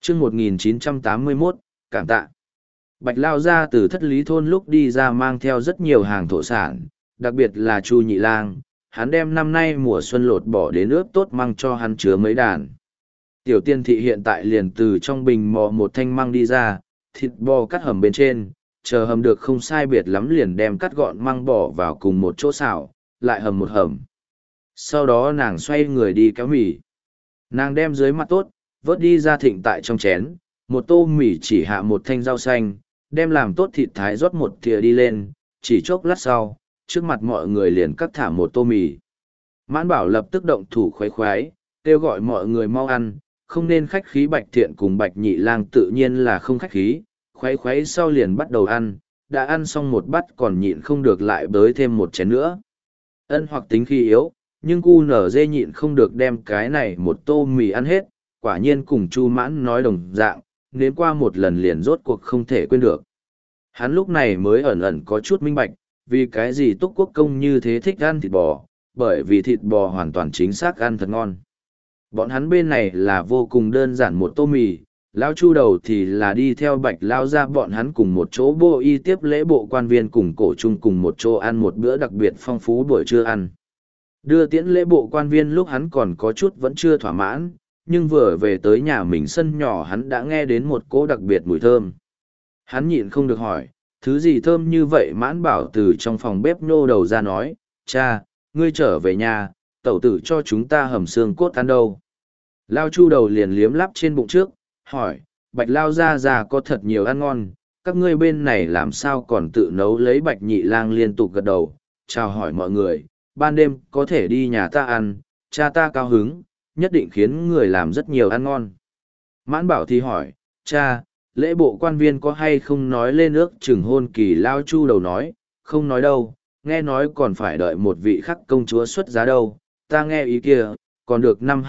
chương 1981, cảm tạ. Bạch Lao ra từ thất lý thôn lúc đi ra mang theo rất nhiều hàng thổ sản, đặc biệt là Chu Nhị Lang, hắn đem năm nay mùa xuân lột bỏ đến ướp tốt măng cho hắn chứa mấy đàn. Tiểu tiên thị hiện tại liền từ trong bình mò một thanh măng đi ra, thịt bò cắt hầm bên trên, chờ hầm được không sai biệt lắm liền đem cắt gọn măng bỏ vào cùng một chỗ xào, lại hầm một hầm. Sau đó nàng xoay người đi kéo mì. Nàng đem dưới mặt tốt, vớt đi ra thịnh tại trong chén, một tô mì chỉ hạ một thanh rau xanh, đem làm tốt thịt thái rót một thìa đi lên, chỉ chốc lát sau, trước mặt mọi người liền cắt thả một tô mì. Mãn Bảo lập tức động thủ khoái khoái, kêu gọi mọi người mau ăn, không nên khách khí. Bạch Thiện cùng Bạch Nhị Lang tự nhiên là không khách khí, khoái khoái sau liền bắt đầu ăn, đã ăn xong một bát còn nhịn không được lại bới thêm một chén nữa. Ân Hoặc tính khi yếu, nhưng cu nở dê nhịn không được đem cái này một tô mì ăn hết, quả nhiên cùng Chu Mãn nói đồng dạng, nếm qua một lần liền rốt cuộc không thể quên được. Hắn lúc này mới ẩn ẩn có chút minh bạch, vì cái gì Túc Quốc công như thế thích ăn thịt bò, bởi vì thịt bò hoàn toàn chính xác ăn thật ngon. Bọn hắn bên này là vô cùng đơn giản một tô mì, Lão Chu đầu thì là đi theo Bạch Lao ra bọn hắn cùng một chỗ bộ y tiếp lễ bộ quan viên cùng cổ chung cùng một chỗ ăn một bữa đặc biệt phong phú buổi trưa ăn. Đưa tiễn lễ bộ quan viên lúc hắn còn có chút vẫn chưa thỏa mãn, nhưng vừa về tới nhà mình sân nhỏ hắn đã nghe đến một cỗ đặc biệt mùi thơm. Hắn nhịn không được hỏi, thứ gì thơm như vậy? Mãn Bảo từ trong phòng bếp nô đầu ra nói, cha, ngươi trở về nhà, tẩu tử cho chúng ta hầm xương cốt ăn đâu. Lao Chu đầu liền liếm lắp trên bụng trước, hỏi, Bạch Lao ra có thật nhiều ăn ngon, các ngươi bên này làm sao còn tự nấu? Lấy Bạch Nhị Lang liên tục gật đầu, chào hỏi mọi người, ban đêm có thể đi nhà ta ăn, cha ta cao hứng, nhất định khiến người làm rất nhiều ăn ngon. Mãn Bảo thì hỏi, cha, lễ bộ quan viên có hay không nói lên ước chừng hôn kỳ? Lao Chu đầu nói, không nói đâu, nghe nói còn phải đợi một vị khắc công chúa xuất giá đâu, ta nghe ý kia, còn được năm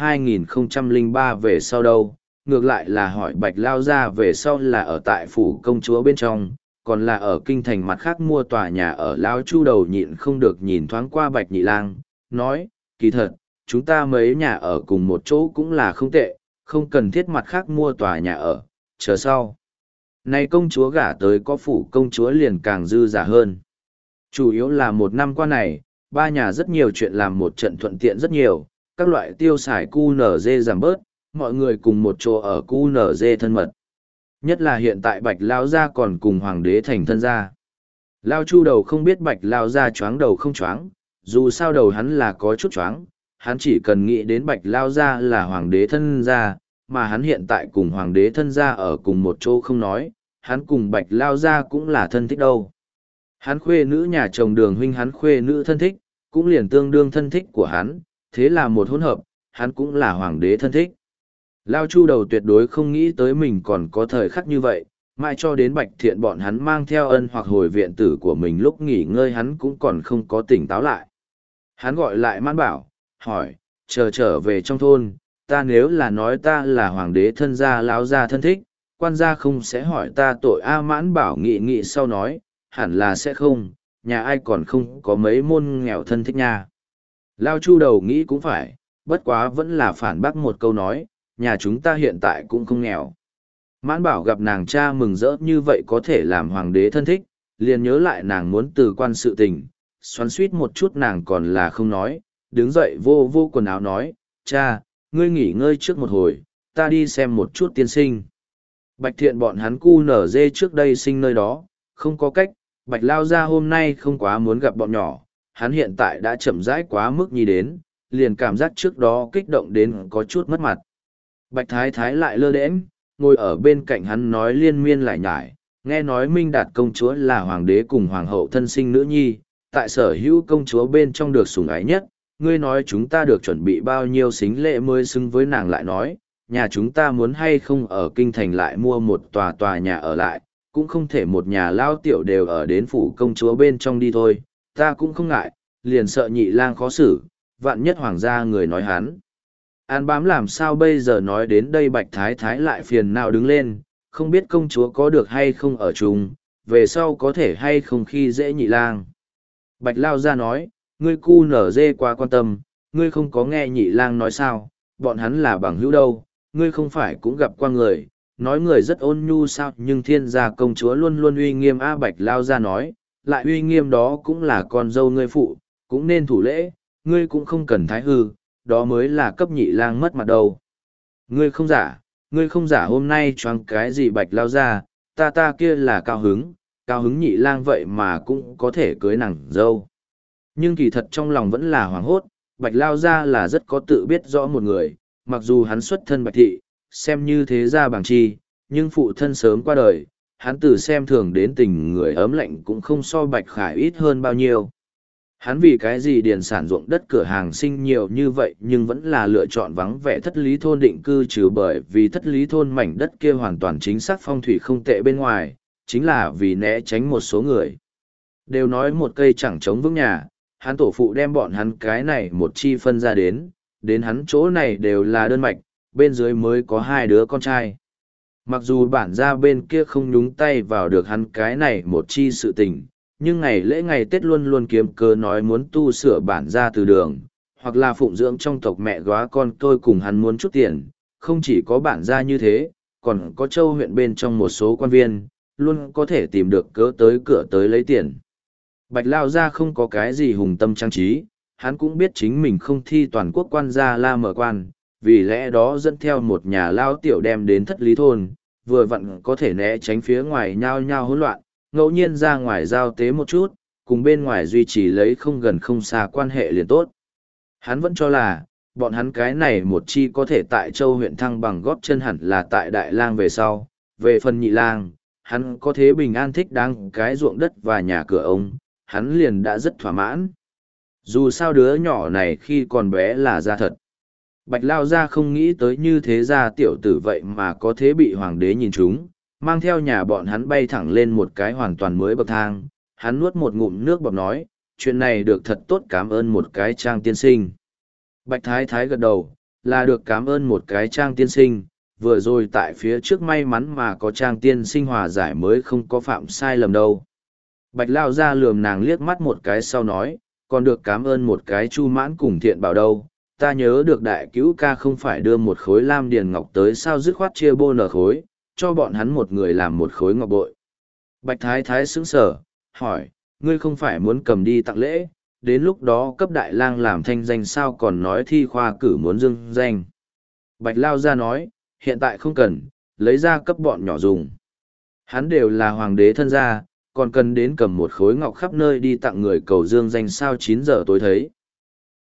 2003 về sau đâu. Ngược lại là hỏi Bạch Lao ra về sau là ở tại phủ công chúa bên trong, còn là ở kinh thành mặt khác mua tòa nhà ở. Lao Chu đầu nhịn không được nhìn thoáng qua Bạch Nhị Lang, nói, kỳ thật, chúng ta mấy nhà ở cùng một chỗ cũng là không tệ, không cần thiết mặt khác mua tòa nhà ở, chờ sau. Này công chúa gả tới có phủ công chúa liền càng dư giả hơn. Chủ yếu là một năm qua này, ba nhà rất nhiều chuyện làm một trận thuận tiện rất nhiều, các loại tiêu xài QNZ giảm bớt, mọi người cùng một chỗ ở QNZ thân mật. Nhất là hiện tại Bạch Lao gia còn cùng hoàng đế thành thân gia. Lao Chu đầu không biết Bạch Lao gia choáng đầu không choáng, dù sao đầu hắn là có chút choáng, hắn chỉ cần nghĩ đến Bạch Lao gia là hoàng đế thân gia, mà hắn hiện tại cùng hoàng đế thân gia ở cùng một chỗ không nói, hắn cùng Bạch Lao gia cũng là thân thích đâu. Hắn khuê nữ nhà chồng Đường huynh hắn khuê nữ thân thích, cũng liền tương đương thân thích của hắn, thế là một hỗn hợp, hắn cũng là hoàng đế thân thích. Lao Chu đầu tuyệt đối không nghĩ tới mình còn có thời khắc như vậy, mãi cho đến Bạch Thiện bọn hắn mang theo Ân Hoặc hồi viện tử của mình lúc nghỉ ngơi hắn cũng còn không có tỉnh táo lại. Hắn gọi lại Mãn Bảo, hỏi, trở về trong thôn, ta nếu là nói ta là hoàng đế thân gia lão gia thân thích, quan gia không sẽ hỏi ta tội a? Mãn Bảo nghĩ sau nói, hẳn là sẽ không, nhà ai còn không có mấy môn nghèo thân thích nha. Lao Chu đầu nghĩ cũng phải, bất quá vẫn là phản bác một câu nói, nhà chúng ta hiện tại cũng không nghèo. Mãn Bảo gặp nàng cha mừng rỡ như vậy có thể làm hoàng đế thân thích, liền nhớ lại nàng muốn từ quan sự tình, xoắn suýt một chút nàng còn là không nói, đứng dậy vô quần áo nói, cha, ngươi nghỉ ngơi trước một hồi, ta đi xem một chút tiên sinh. Bạch Thiện bọn hắn QNZ trước đây sinh nơi đó, không có cách, Bạch Lao ra hôm nay không quá muốn gặp bọn nhỏ, hắn hiện tại đã chậm rãi quá mức nhi đến, liền cảm giác trước đó kích động đến có chút mất mặt. Bạch Thái Thái lại lơ đễnh, ngồi ở bên cạnh hắn nói liên miên lại nhải, nghe nói Minh Đạt công chúa là hoàng đế cùng hoàng hậu thân sinh nữ nhi, tại sở hữu công chúa bên trong được sủng ái nhất, ngươi nói chúng ta được chuẩn bị bao nhiêu sính lễ mới xứng với nàng? Lại nói, nhà chúng ta muốn hay không ở kinh thành lại mua một tòa nhà ở lại, cũng không thể một nhà lao tiểu đều ở đến phủ công chúa bên trong đi thôi, ta cũng không ngại, liền sợ Nhị Lang khó xử, vạn nhất hoàng gia người nói hắn. An bám làm sao bây giờ? Nói đến đây Bạch Thái Thái lại phiền não đứng lên, không biết công chúa có được hay không ở chung, về sau có thể hay không khi dễ Nhị Lang. Bạch Lao ra nói, ngươi QNZ quá quan tâm, ngươi không có nghe Nhị Lang nói sao, bọn hắn là bằng hữu đâu, ngươi không phải cũng gặp qua người, nói người rất ôn nhu sao, nhưng thiên gia công chúa luôn luôn uy nghiêm. A Bạch lao ra nói, lại uy nghiêm đó cũng là con dâu ngươi phụ, cũng nên thủ lễ, ngươi cũng không cần thái hư, đó mới là cấp nhị lang mất mặt đâu. Ngươi không giả hôm nay choáng cái gì Bạch lao ra, ta kia là cao hứng nhị lang vậy mà cũng có thể cưới nàng dâu. Nhưng kỳ thật trong lòng vẫn là hoảng hốt, Bạch lao ra là rất có tự biết rõ một người, mặc dù hắn xuất thân Bạch thị, xem như thế gia bằng chi, nhưng phụ thân sớm qua đời, hắn từ xem thường đến tình người ấm lạnh cũng không so Bạch Khải ít hơn bao nhiêu. Hắn vì cái gì điền sản ruộng đất cửa hàng sinh nhiều như vậy nhưng vẫn là lựa chọn vắng vẻ thất lý thôn định cư, trừ bởi vì thất lý thôn mảnh đất kia hoàn toàn chính xác phong thủy không tệ bên ngoài, chính là vì né tránh một số người. Đều nói một cây chẳng chống vững nhà, hắn tổ phụ đem bọn hắn cái này một chi phân ra đến hắn chỗ này đều là đơn mạch, bên dưới mới có 2 đứa con trai. Mặc dù bản gia bên kia không nhúng tay vào được hắn cái này một chi sự tình, nhưng ngày lễ ngày Tết luôn luôn kiếm cớ nói muốn tu sửa bản gia từ đường, hoặc là phụng dưỡng trong tộc mẹ góa con tôi cùng hắn muốn chút tiền. Không chỉ có bản gia như thế, còn có châu huyện bên trong một số quan viên, luôn có thể tìm được cớ tới cửa tới lấy tiền. Bạch lao gia không có cái gì hùng tâm trang trí, hắn cũng biết chính mình không thi toàn quốc quan gia la mở quan, vì lẽ đó dẫn theo một nhà lao tiểu đem đến thất lý thôn, vừa vặn có thể né tránh phía ngoài nhao nhao hỗn loạn, ngẫu nhiên ra ngoài giao tế một chút, cùng bên ngoài duy trì lấy không gần không xa quan hệ liền tốt. Hắn vẫn cho là, bọn hắn cái này một chi có thể tại châu huyện thăng bằng góp chân hẳn là tại đại lang về sau, về phần nhị lang, hắn có thế bình an thích đáng cái ruộng đất và nhà cửa ông, hắn liền đã rất thỏa mãn. Dù sao đứa nhỏ này khi còn bé là ra thật. Bạch lao ra không nghĩ tới như thế ra tiểu tử vậy mà có thế bị hoàng đế nhìn chúng, mang theo nhà bọn hắn bay thẳng lên một cái hoàn toàn mới bậc thang. Hắn nuốt một ngụm nước bọt nói, chuyện này được thật tốt, cảm ơn một cái Trang tiên sinh. Bạch thái thái gật đầu, là được cảm ơn một cái Trang tiên sinh, vừa rồi tại phía trước may mắn mà có Trang tiên sinh hòa giải mới không có phạm sai lầm đâu. Bạch lao ra lườm nàng liếc mắt một cái sau nói, còn được cảm ơn một cái Chu Mãn cùng Thiện Bảo đâu. Ta nhớ được đại cứu ca không phải đưa một khối lam điền ngọc tới sao, dứt khoát chia bô nở khối, cho bọn hắn một người làm một khối ngọc bội. Bạch thái thái sững sờ, hỏi, ngươi không phải muốn cầm đi tặng lễ, đến lúc đó cấp đại lang làm thanh danh sao, còn nói thi khoa cử muốn dưng danh. Bạch lao ra nói, hiện tại không cần, lấy ra cấp bọn nhỏ dùng. Hắn đều là hoàng đế thân gia, còn cần đến cầm một khối ngọc khắp nơi đi tặng người cầu dương danh sao. 9 giờ tối thấy.